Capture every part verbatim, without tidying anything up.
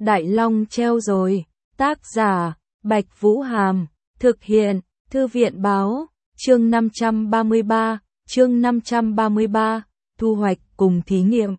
Đại Long treo rồi. Tác giả, Bạch Vũ Hàm. Thực hiện, Thư viện Báo. Chương năm trăm ba mươi ba. Chương năm trăm ba mươi ba. Thu hoạch cùng thí nghiệm.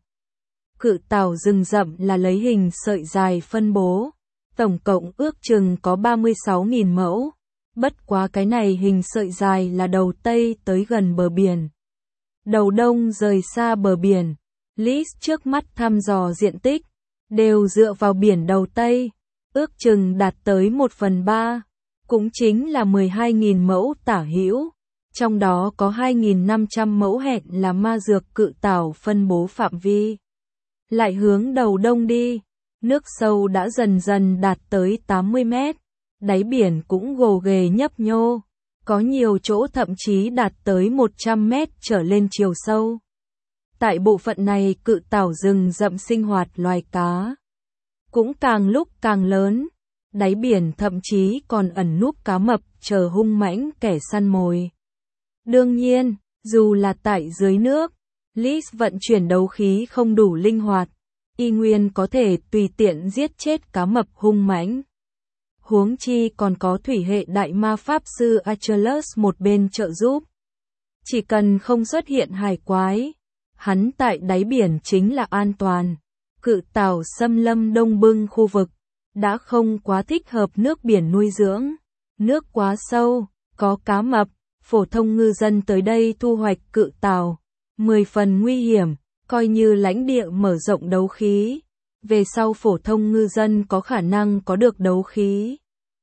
Cự tảo rừng rậm là lấy hình sợi dài phân bố. Tổng cộng ước chừng có ba mươi sáu nghìn mẫu. Bất quá cái này hình sợi dài là đầu Tây tới gần bờ biển. Đầu Đông rời xa bờ biển. List trước mắt thăm dò diện tích. Đều dựa vào biển đầu Tây. Ước chừng đạt tới một phần ba. Cũng chính là mười hai nghìn mẫu tả hữu. Trong đó có hai nghìn năm trăm mẫu hẹn là ma dược cự tảo phân bố phạm vi. Lại hướng đầu Đông đi. Nước sâu đã dần dần đạt tới tám mươi mét. Đáy biển cũng gồ ghề nhấp nhô. Có nhiều chỗ thậm chí đạt tới một trăm mét trở lên chiều sâu. Tại bộ phận này cự tảo rừng rậm sinh hoạt loài cá. Cũng càng lúc càng lớn. Đáy biển thậm chí còn ẩn núp cá mập chờ hung mãnh kẻ săn mồi. Đương nhiên, dù là tại dưới nước, Liz vận chuyển đấu khí không đủ linh hoạt. Y nguyên có thể tùy tiện giết chết cá mập hung mãnh. Huống chi còn có thủy hệ đại ma pháp sư Achilles một bên trợ giúp. Chỉ cần không xuất hiện hải quái, hắn tại đáy biển chính là an toàn. Cự tảo xâm lâm Đông Bưng khu vực đã không quá thích hợp nước biển nuôi dưỡng. Nước quá sâu, có cá mập, phổ thông ngư dân tới đây thu hoạch cự tảo, mười phần nguy hiểm, coi như lãnh địa mở rộng đấu khí. Về sau phổ thông ngư dân có khả năng có được đấu khí.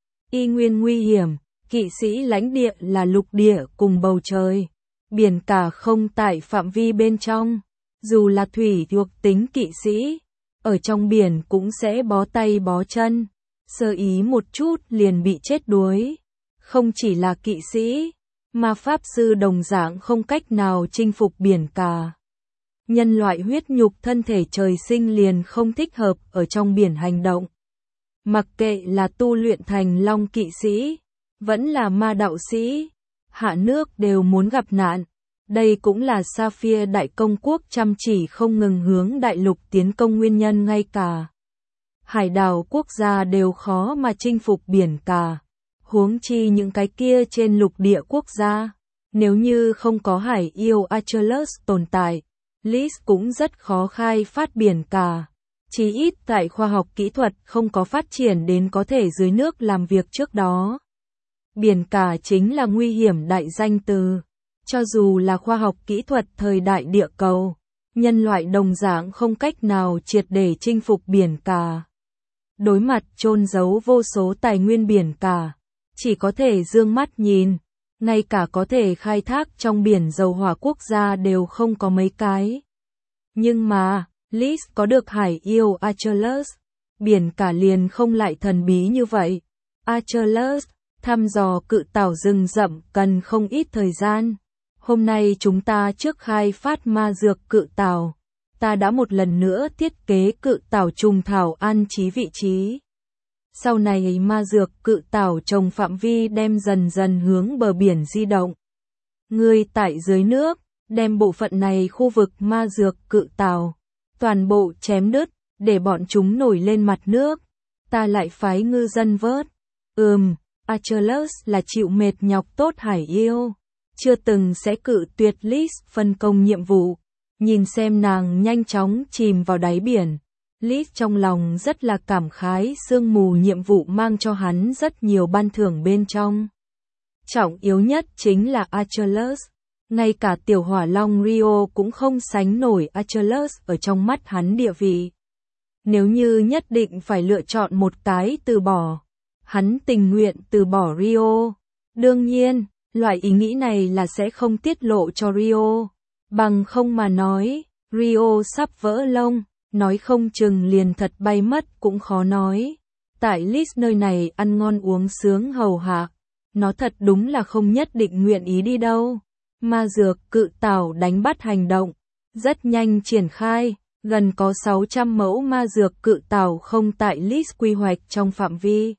Y nguyên nguy hiểm, kỵ sĩ lãnh địa là lục địa cùng bầu trời. Biển cả không tại phạm vi bên trong. Dù là thủy thuộc tính kỵ sĩ, ở trong biển cũng sẽ bó tay bó chân. Sơ ý một chút liền bị chết đuối. Không chỉ là kỵ sĩ, mà pháp sư đồng dạng không cách nào chinh phục biển cả. Nhân loại huyết nhục thân thể trời sinh liền không thích hợp ở trong biển hành động. Mặc kệ là tu luyện thành long kỵ sĩ, vẫn là ma đạo sĩ, hạ nước đều muốn gặp nạn. Đây cũng là Sapphire Đại Công Quốc chăm chỉ không ngừng hướng đại lục tiến công nguyên nhân. Ngay cả hải đảo quốc gia đều khó mà chinh phục biển cả. Huống chi những cái kia trên lục địa quốc gia. Nếu như không có hải yêu Achilles tồn tại, Liz cũng rất khó khai phát biển cả. Chỉ ít tại khoa học kỹ thuật không có phát triển đến có thể dưới nước làm việc trước đó. Biển cả chính là nguy hiểm đại danh từ. Cho dù là khoa học kỹ thuật thời đại địa cầu, nhân loại đồng dạng không cách nào triệt để chinh phục biển cả. Đối mặt chôn giấu vô số tài nguyên biển cả, chỉ có thể dương mắt nhìn, ngay cả có thể khai thác trong biển dầu hỏa quốc gia đều không có mấy cái. Nhưng mà, Liz có được hải yêu Achilles, biển cả liền không lại thần bí như vậy. Achilles, thăm dò cự tảo rừng rậm cần không ít thời gian. Hôm nay chúng ta trước khai phát ma dược cự tảo, ta đã một lần nữa thiết kế cự tảo trùng thảo an trí vị trí. Sau này ma dược cự tảo trồng phạm vi đem dần dần hướng bờ biển di động. Người tại dưới nước, đem bộ phận này khu vực ma dược cự tảo, toàn bộ chém đứt, để bọn chúng nổi lên mặt nước. Ta lại phái ngư dân vớt. Ừm, Achilles là chịu mệt nhọc tốt hải yêu. Chưa từng sẽ cự tuyệt Liz phân công nhiệm vụ. Nhìn xem nàng nhanh chóng chìm vào đáy biển. Liz trong lòng rất là cảm khái, sương mù nhiệm vụ mang cho hắn rất nhiều ban thưởng bên trong. Trọng yếu nhất chính là Achilles. Ngay cả tiểu hỏa long Rio cũng không sánh nổi Achilles ở trong mắt hắn địa vị. Nếu như nhất định phải lựa chọn một cái từ bỏ, hắn tình nguyện từ bỏ Rio. Đương nhiên, loại ý nghĩ này là sẽ không tiết lộ cho Rio. Bằng không mà nói, Rio sắp vỡ lông, nói không chừng liền thật bay mất cũng khó nói. Tại Liz nơi này ăn ngon uống sướng hầu hạ, nó thật đúng là không nhất định nguyện ý đi đâu. Ma dược cự tảo đánh bắt hành động, rất nhanh triển khai, gần có sáu trăm mẫu ma dược cự tảo không tại Liz quy hoạch trong phạm vi.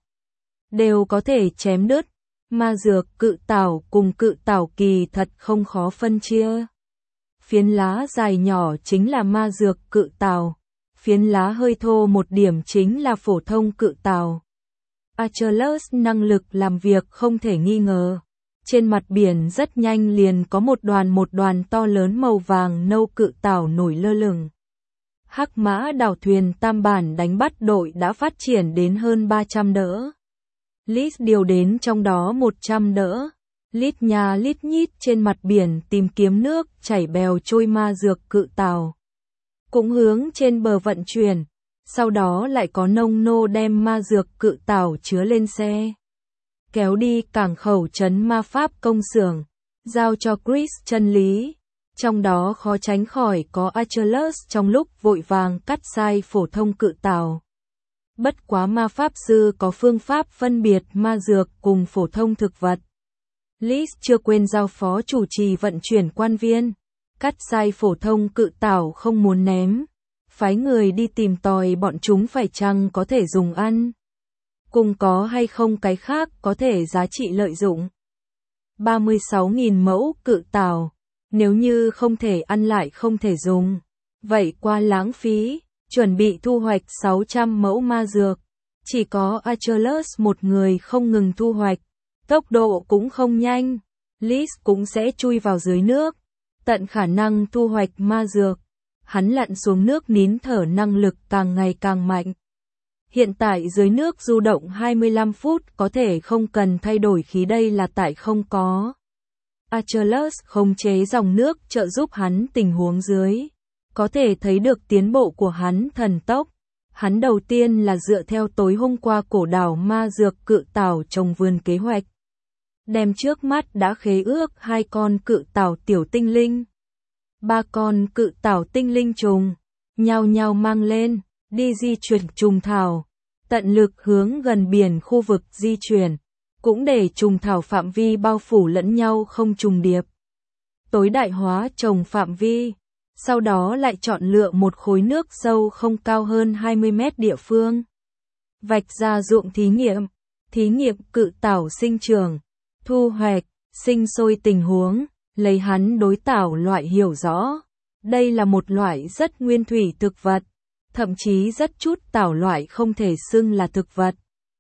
Đều có thể chém đứt. Ma dược cự tảo cùng cự tảo kỳ thật không khó phân chia. Phiến lá dài nhỏ chính là ma dược cự tảo. phiến lá hơi thô một điểm chính là phổ thông cự tảo. Achilles năng lực làm việc không thể nghi ngờ. Trên mặt biển rất nhanh liền có một đoàn một đoàn to lớn màu vàng nâu cự tảo nổi lơ lửng. Hắc mã đảo thuyền tam bản đánh bắt đội đã phát triển đến hơn ba trăm đỡ. Lít điều đến trong đó một trăm đỡ. Lít nhà lít nhít trên mặt biển tìm kiếm nước chảy bèo trôi ma dược cự tảo. Cũng hướng trên bờ vận chuyển. Sau đó lại có nông nô đem ma dược cự tảo chứa lên xe. Kéo đi cảng khẩu trấn ma pháp công xưởng. Giao cho Chris chân lý. Trong đó khó tránh khỏi có Achilles trong lúc vội vàng cắt sai phổ thông cự tảo. Bất quá ma pháp sư có phương pháp phân biệt ma dược cùng phổ thông thực vật. Liz chưa quên giao phó chủ trì vận chuyển quan viên. Cắt sai phổ thông cự tảo không muốn ném. Phái người đi tìm tòi bọn chúng phải chăng có thể dùng ăn. Cùng có hay không cái khác có thể giá trị lợi dụng. ba mươi sáu nghìn mẫu cự tảo. Nếu như không thể ăn lại không thể dùng. Vậy quá lãng phí. Chuẩn bị thu hoạch sáu trăm mẫu ma dược. Chỉ có Achilles một người không ngừng thu hoạch. Tốc độ cũng không nhanh. Liz cũng sẽ chui vào dưới nước. Tận khả năng thu hoạch ma dược. Hắn lặn xuống nước nín thở năng lực càng ngày càng mạnh. Hiện tại dưới nước du động hai mươi lăm phút có thể không cần thay đổi khí đây là tại không có. Achilles khống chế dòng nước trợ giúp hắn tình huống dưới. Có thể thấy được tiến bộ của hắn thần tốc. Hắn đầu tiên là dựa theo tối hôm qua cổ đảo ma dược cự tảo trồng vườn kế hoạch. Đem trước mắt đã khế ước hai con cự tảo tiểu tinh linh. Ba con cự tảo tinh linh trùng. Nhao nhao mang lên, đi di chuyển trùng thảo. Tận lực hướng gần biển khu vực di chuyển. Cũng để trùng thảo phạm vi bao phủ lẫn nhau không trùng điệp. Tối đại hóa trồng phạm vi. Sau đó lại chọn lựa một khối nước sâu không cao hơn hai mươi mét địa phương. Vạch ra ruộng thí nghiệm. Thí nghiệm cự tảo sinh trưởng. Thu hoạch, sinh sôi tình huống. Lấy hắn đối tảo loại hiểu rõ. Đây là một loại rất nguyên thủy thực vật. Thậm chí rất chút tảo loại không thể xưng là thực vật.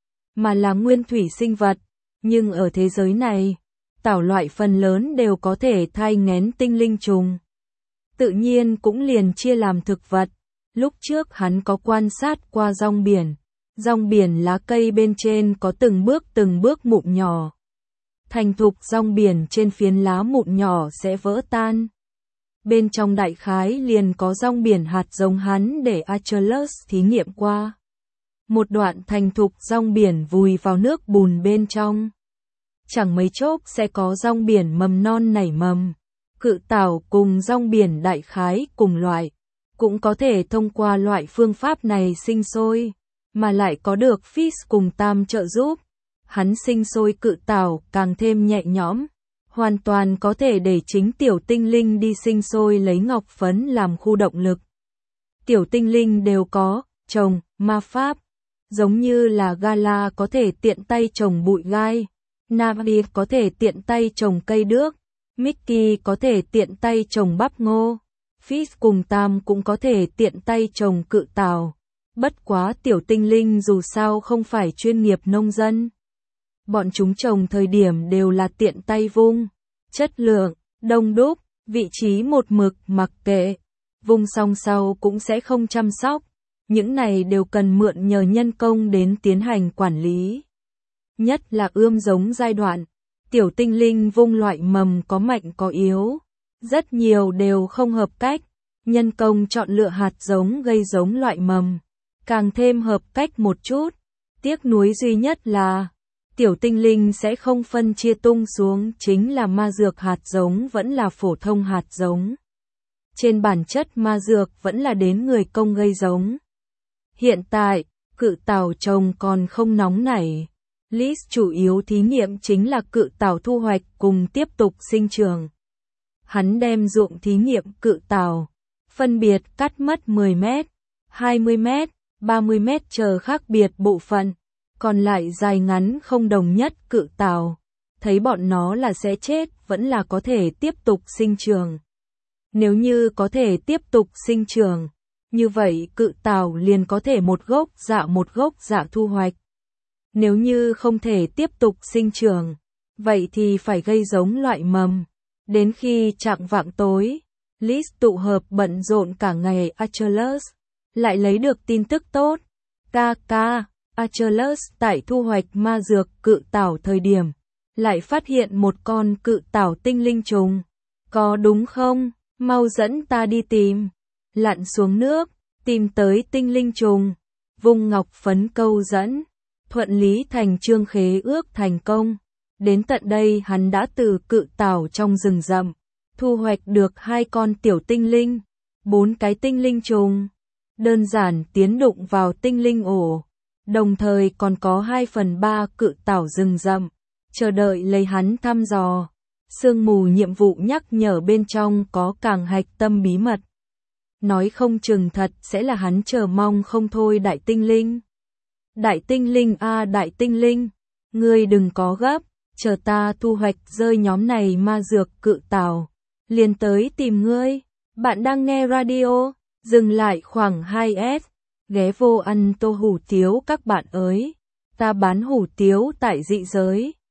Mà là nguyên thủy sinh vật. Nhưng ở thế giới này, tảo loại phần lớn đều có thể thai nghén tinh linh trùng. Tự nhiên cũng liền chia làm thực vật. Lúc trước hắn có quan sát qua rong biển. Rong biển lá cây bên trên có từng bước từng bước mụn nhỏ. Thành thục rong biển trên phiến lá mụn nhỏ sẽ vỡ tan. Bên trong đại khái liền có rong biển hạt giống hắn để Achilles thí nghiệm qua. Một đoạn thành thục rong biển vùi vào nước bùn bên trong. Chẳng mấy chốc sẽ có rong biển mầm non nảy mầm. Cự tảo cùng rong biển đại khái cùng loại. Cũng có thể thông qua loại phương pháp này sinh sôi. Mà lại có được Fish cùng Tam trợ giúp. Hắn sinh sôi cự tảo càng thêm nhẹ nhõm. Hoàn toàn có thể để chính tiểu tinh linh đi sinh sôi lấy ngọc phấn làm khu động lực. Tiểu tinh linh đều có, trồng, ma pháp. Giống như là Gala có thể tiện tay trồng bụi gai. Navi có thể tiện tay trồng cây đước. Mickey có thể tiện tay trồng bắp ngô. Fish cùng Tam cũng có thể tiện tay trồng cự tảo. Bất quá tiểu tinh linh dù sao không phải chuyên nghiệp nông dân. Bọn chúng trồng thời điểm đều là tiện tay vung. Chất lượng, đông đúc, vị trí một mực mặc kệ. Vung xong sau cũng sẽ không chăm sóc. Những này đều cần mượn nhờ nhân công đến tiến hành quản lý. Nhất là ươm giống giai đoạn. Tiểu tinh linh vung loại mầm có mạnh có yếu. Rất nhiều đều không hợp cách. Nhân công chọn lựa hạt giống gây giống loại mầm. Càng thêm hợp cách một chút. Tiếc nuối duy nhất là tiểu tinh linh sẽ không phân chia tung xuống chính là ma dược hạt giống vẫn là phổ thông hạt giống. Trên bản chất ma dược vẫn là đến người công gây giống. Hiện tại, cự tảo trồng còn không nóng nảy. Liz chủ yếu thí nghiệm chính là cự tảo thu hoạch cùng tiếp tục sinh trưởng. Hắn đem ruộng thí nghiệm cự tảo, phân biệt cắt mất mười mét, hai mươi mét, ba mươi mét chờ khác biệt bộ phận. Còn lại dài ngắn không đồng nhất cự tảo. Thấy bọn nó là sẽ chết vẫn là có thể tiếp tục sinh trưởng. Nếu như có thể tiếp tục sinh trưởng, như vậy cự tảo liền có thể một gốc dạ một gốc dạ thu hoạch. Nếu như không thể tiếp tục sinh trưởng, vậy thì phải gây giống loại mầm. Đến khi chạng vạng tối, Liz tụ hợp bận rộn cả ngày Achilles, lại lấy được tin tức tốt. Ca ca, Achilles tại thu hoạch ma dược cự tảo thời điểm, lại phát hiện một con cự tảo tinh linh trùng. Có đúng không? Mau dẫn ta đi tìm. Lặn xuống nước, tìm tới tinh linh trùng. Vung ngọc phấn câu dẫn. Thuận lý thành trương khế ước thành công. Đến tận đây hắn đã từ cự tảo trong rừng rậm, thu hoạch được hai con tiểu tinh linh, bốn cái tinh linh trùng. Đơn giản tiến đụng vào tinh linh ổ. Đồng thời còn có hai phần ba cự tảo rừng rậm, chờ đợi lấy hắn thăm dò. Sương mù nhiệm vụ nhắc nhở bên trong có càng hạch tâm bí mật. Nói không chừng thật sẽ là hắn chờ mong không thôi đại tinh linh. Đại tinh linh a à, đại tinh linh, ngươi đừng có gấp, chờ ta thu hoạch rơi nhóm này ma dược cự tảo, liền tới tìm ngươi. Bạn đang nghe radio, dừng lại khoảng hai S, ghé vô ăn tô hủ tiếu các bạn ơi. Ta bán hủ tiếu tại dị giới.